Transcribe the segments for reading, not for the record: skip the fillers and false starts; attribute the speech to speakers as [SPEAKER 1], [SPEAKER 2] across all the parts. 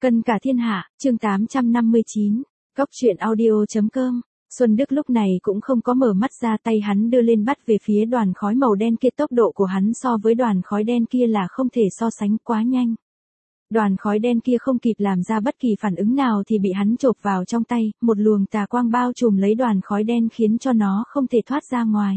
[SPEAKER 1] Cân cả thiên hạ, chương 859, Cóc truyện audio.com. Xuân Đức lúc này cũng không có mở mắt ra, tay hắn đưa lên bắt về phía đoàn khói màu đen kia, tốc độ của hắn so với đoàn khói đen kia là không thể so sánh, quá nhanh. Đoàn khói đen kia không kịp làm ra bất kỳ phản ứng nào thì bị hắn chộp vào trong tay, một luồng tà quang bao trùm lấy đoàn khói đen khiến cho nó không thể thoát ra ngoài.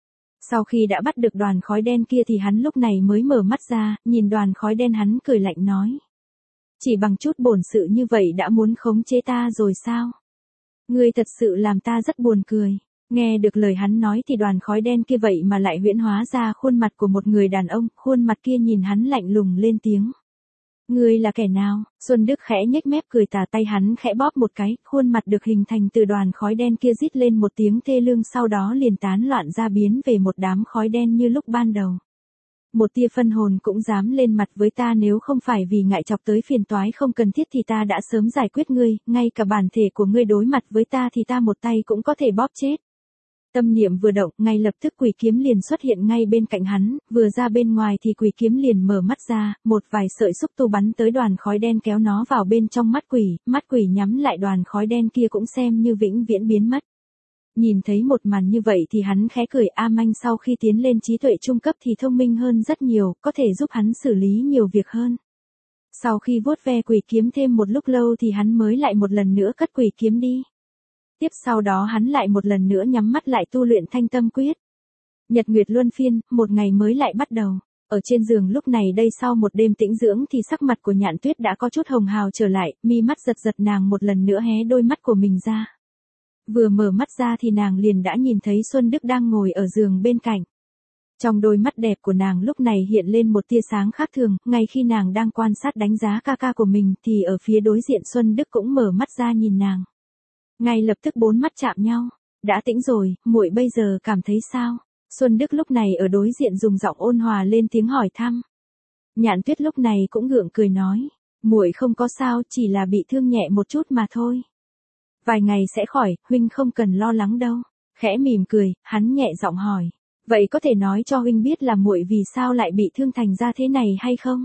[SPEAKER 1] Sau khi đã bắt được đoàn khói đen kia thì hắn lúc này mới mở mắt ra, nhìn đoàn khói đen hắn cười lạnh nói. Chỉ bằng chút bổn sự như vậy đã muốn khống chế ta rồi sao? Ngươi thật sự làm ta rất buồn cười. Nghe được lời hắn nói thì đoàn khói đen kia vậy mà lại huyễn hóa ra khuôn mặt của một người đàn ông, khuôn mặt kia nhìn hắn lạnh lùng lên tiếng. Ngươi là kẻ nào? Xuân Đức khẽ nhếch mép cười tà, tay hắn khẽ bóp một cái, khuôn mặt được hình thành từ đoàn khói đen kia rít lên một tiếng thê lương, sau đó liền tán loạn ra biến về một đám khói đen như lúc ban đầu. Một tia phân hồn cũng dám lên mặt với ta, nếu không phải vì ngại chọc tới phiền toái không cần thiết thì ta đã sớm giải quyết ngươi, ngay cả bản thể của ngươi đối mặt với ta thì ta một tay cũng có thể bóp chết. Tâm niệm vừa động, ngay lập tức quỷ kiếm liền xuất hiện ngay bên cạnh hắn, vừa ra bên ngoài thì quỷ kiếm liền mở mắt ra, một vài sợi xúc tu bắn tới đoàn khói đen kéo nó vào bên trong mắt quỷ nhắm lại đoàn khói đen kia cũng xem như vĩnh viễn biến mất. Nhìn thấy một màn như vậy thì hắn khẽ cười, A Manh sau khi tiến lên trí tuệ trung cấp thì thông minh hơn rất nhiều, có thể giúp hắn xử lý nhiều việc hơn. Sau khi vuốt ve quỷ kiếm thêm một lúc lâu thì hắn mới lại một lần nữa cất quỷ kiếm đi. Tiếp sau đó hắn lại một lần nữa nhắm mắt lại tu luyện thanh tâm quyết. Nhật nguyệt luân phiên, một ngày mới lại bắt đầu. Ở trên giường lúc này đây sau một đêm tĩnh dưỡng thì sắc mặt của Nhạn Tuyết đã có chút hồng hào trở lại, mi mắt giật giật, nàng một lần nữa hé đôi mắt của mình ra. Vừa mở mắt ra thì nàng liền đã nhìn thấy Xuân Đức đang ngồi ở giường bên cạnh. Trong đôi mắt đẹp của nàng lúc này hiện lên một tia sáng khác thường, ngay khi nàng đang quan sát đánh giá ca ca của mình thì ở phía đối diện Xuân Đức cũng mở mắt ra nhìn nàng. Ngay lập tức bốn mắt chạm nhau. Đã tỉnh rồi, muội bây giờ cảm thấy sao? Xuân Đức lúc này ở đối diện dùng giọng ôn hòa lên tiếng hỏi thăm. Nhạn Tuyết lúc này cũng gượng cười nói, muội không có sao, chỉ là bị thương nhẹ một chút mà thôi. Vài ngày sẽ khỏi, huynh không cần lo lắng đâu. Khẽ mỉm cười, hắn nhẹ giọng hỏi, vậy có thể nói cho huynh biết là muội vì sao lại bị thương thành ra thế này hay không?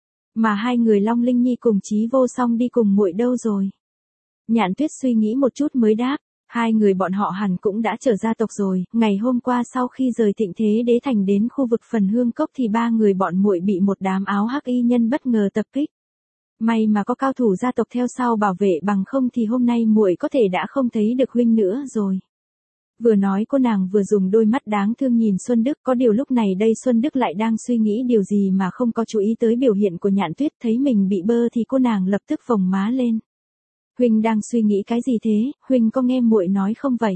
[SPEAKER 1] Mà hai người Long Linh Nhi cùng Chí Vô Song đi cùng muội đâu rồi? Nhạn Tuyết suy nghĩ một chút mới đáp, hai người bọn họ hẳn cũng đã trở gia tộc rồi, ngày hôm qua sau khi rời Thịnh Thế Đế Thành đến khu vực Phần Hương Cốc thì ba người bọn muội bị một đám áo hắc y nhân bất ngờ tập kích. May mà có cao thủ gia tộc theo sau bảo vệ, bằng không thì hôm nay muội có thể đã không thấy được huynh nữa rồi. Vừa nói cô nàng vừa dùng đôi mắt đáng thương nhìn Xuân Đức, có điều lúc này đây Xuân Đức lại đang suy nghĩ điều gì mà không có chú ý tới biểu hiện của Nhạn Tuyết, thấy mình bị bơ thì cô nàng lập tức phồng má lên. Huynh đang suy nghĩ cái gì thế, huynh có nghe muội nói không vậy?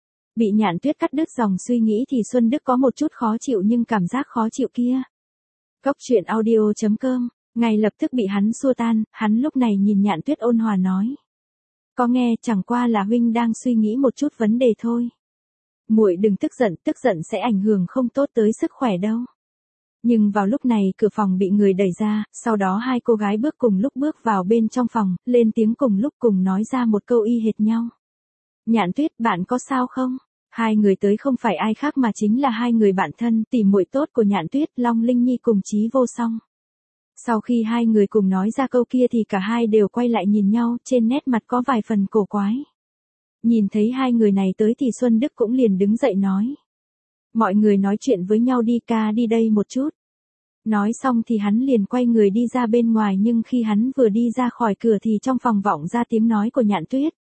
[SPEAKER 1] Bị Nhạn Tuyết cắt đứt dòng suy nghĩ thì Xuân Đức có một chút khó chịu, nhưng cảm giác khó chịu kia. Cóc truyện audio.com, ngay lập tức bị hắn xua tan, hắn lúc này nhìn Nhạn Tuyết ôn hòa nói. Có nghe, chẳng qua là huynh đang suy nghĩ một chút vấn đề thôi. Muội đừng tức giận sẽ ảnh hưởng không tốt tới sức khỏe đâu. Nhưng vào lúc này cửa phòng bị người đẩy ra, sau đó hai cô gái cùng lúc bước vào bên trong phòng, lên tiếng cùng lúc cùng nói ra một câu y hệt nhau. Nhạn Tuyết, bạn có sao không? Hai người tới không phải ai khác mà chính là hai người bạn thân, tỉ muội tốt của Nhạn Tuyết, Long Linh Nhi cùng Chí Vô Song. Sau khi hai người cùng nói ra câu kia thì cả hai đều quay lại nhìn nhau, trên nét mặt có vài phần cổ quái. Nhìn thấy hai người này tới thì Xuân Đức cũng liền đứng dậy nói. Mọi người nói chuyện với nhau đi, ca đi đây một chút. Nói xong thì hắn liền quay người đi ra bên ngoài, nhưng khi hắn vừa đi ra khỏi cửa thì trong phòng vọng ra tiếng nói của Nhạn Tuyết.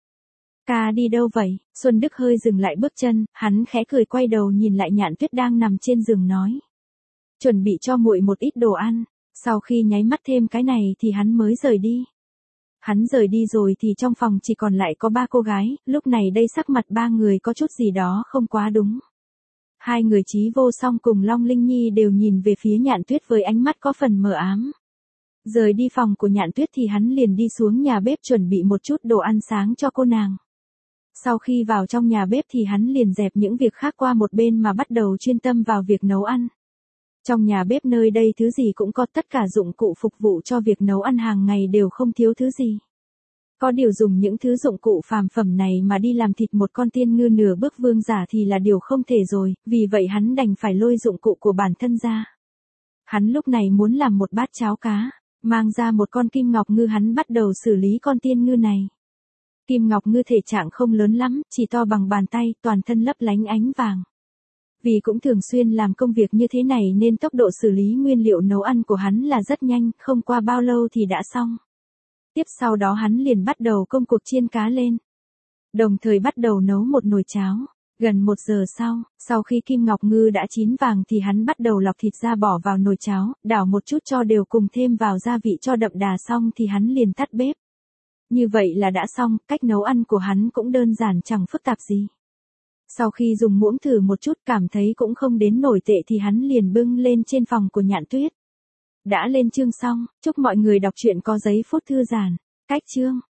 [SPEAKER 1] Ca đi đâu vậy? Xuân Đức hơi dừng lại bước chân, hắn khẽ cười quay đầu nhìn lại Nhạn Tuyết đang nằm trên giường nói. Chuẩn bị cho muội một ít đồ ăn. Sau khi nháy mắt thêm cái này thì hắn mới rời đi. Hắn rời đi rồi thì trong phòng chỉ còn lại có ba cô gái, lúc này đây sắc mặt ba người có chút gì đó không quá đúng. Hai người Chí Vô Song cùng Long Linh Nhi đều nhìn về phía Nhạn Tuyết với ánh mắt có phần mờ ám. Rời đi phòng của Nhạn Tuyết thì hắn liền đi xuống nhà bếp chuẩn bị một chút đồ ăn sáng cho cô nàng. Sau khi vào trong nhà bếp thì hắn liền dẹp những việc khác qua một bên mà bắt đầu chuyên tâm vào việc nấu ăn. Trong nhà bếp nơi đây thứ gì cũng có, tất cả dụng cụ phục vụ cho việc nấu ăn hàng ngày đều không thiếu thứ gì. Có điều dùng những thứ dụng cụ phàm phẩm này mà đi làm thịt một con tiên ngư nửa bước vương giả thì là điều không thể rồi, vì vậy hắn đành phải lôi dụng cụ của bản thân ra. Hắn lúc này muốn làm một bát cháo cá. Mang ra một con kim ngọc ngư hắn bắt đầu xử lý con tiên ngư này. Kim ngọc ngư thể trạng không lớn lắm, chỉ to bằng bàn tay, toàn thân lấp lánh ánh vàng. Vì cũng thường xuyên làm công việc như thế này nên tốc độ xử lý nguyên liệu nấu ăn của hắn là rất nhanh, không qua bao lâu thì đã xong. Tiếp sau đó hắn liền bắt đầu công cuộc chiên cá lên. Đồng thời bắt đầu nấu một nồi cháo. Gần 1 giờ sau khi kim ngọc ngư đã chín vàng thì hắn bắt đầu lọc thịt ra bỏ vào nồi cháo, đảo một chút cho đều cùng thêm vào gia vị cho đậm đà xong thì hắn liền tắt bếp. Như vậy là đã xong, cách nấu ăn của hắn cũng đơn giản chẳng phức tạp gì. Sau khi dùng muỗng thử một chút cảm thấy cũng không đến nổi tệ thì hắn liền bưng lên trên phòng của Nhạn Tuyết. Đã lên chương xong, chúc mọi người đọc truyện có giây phút thư giãn. Cách chương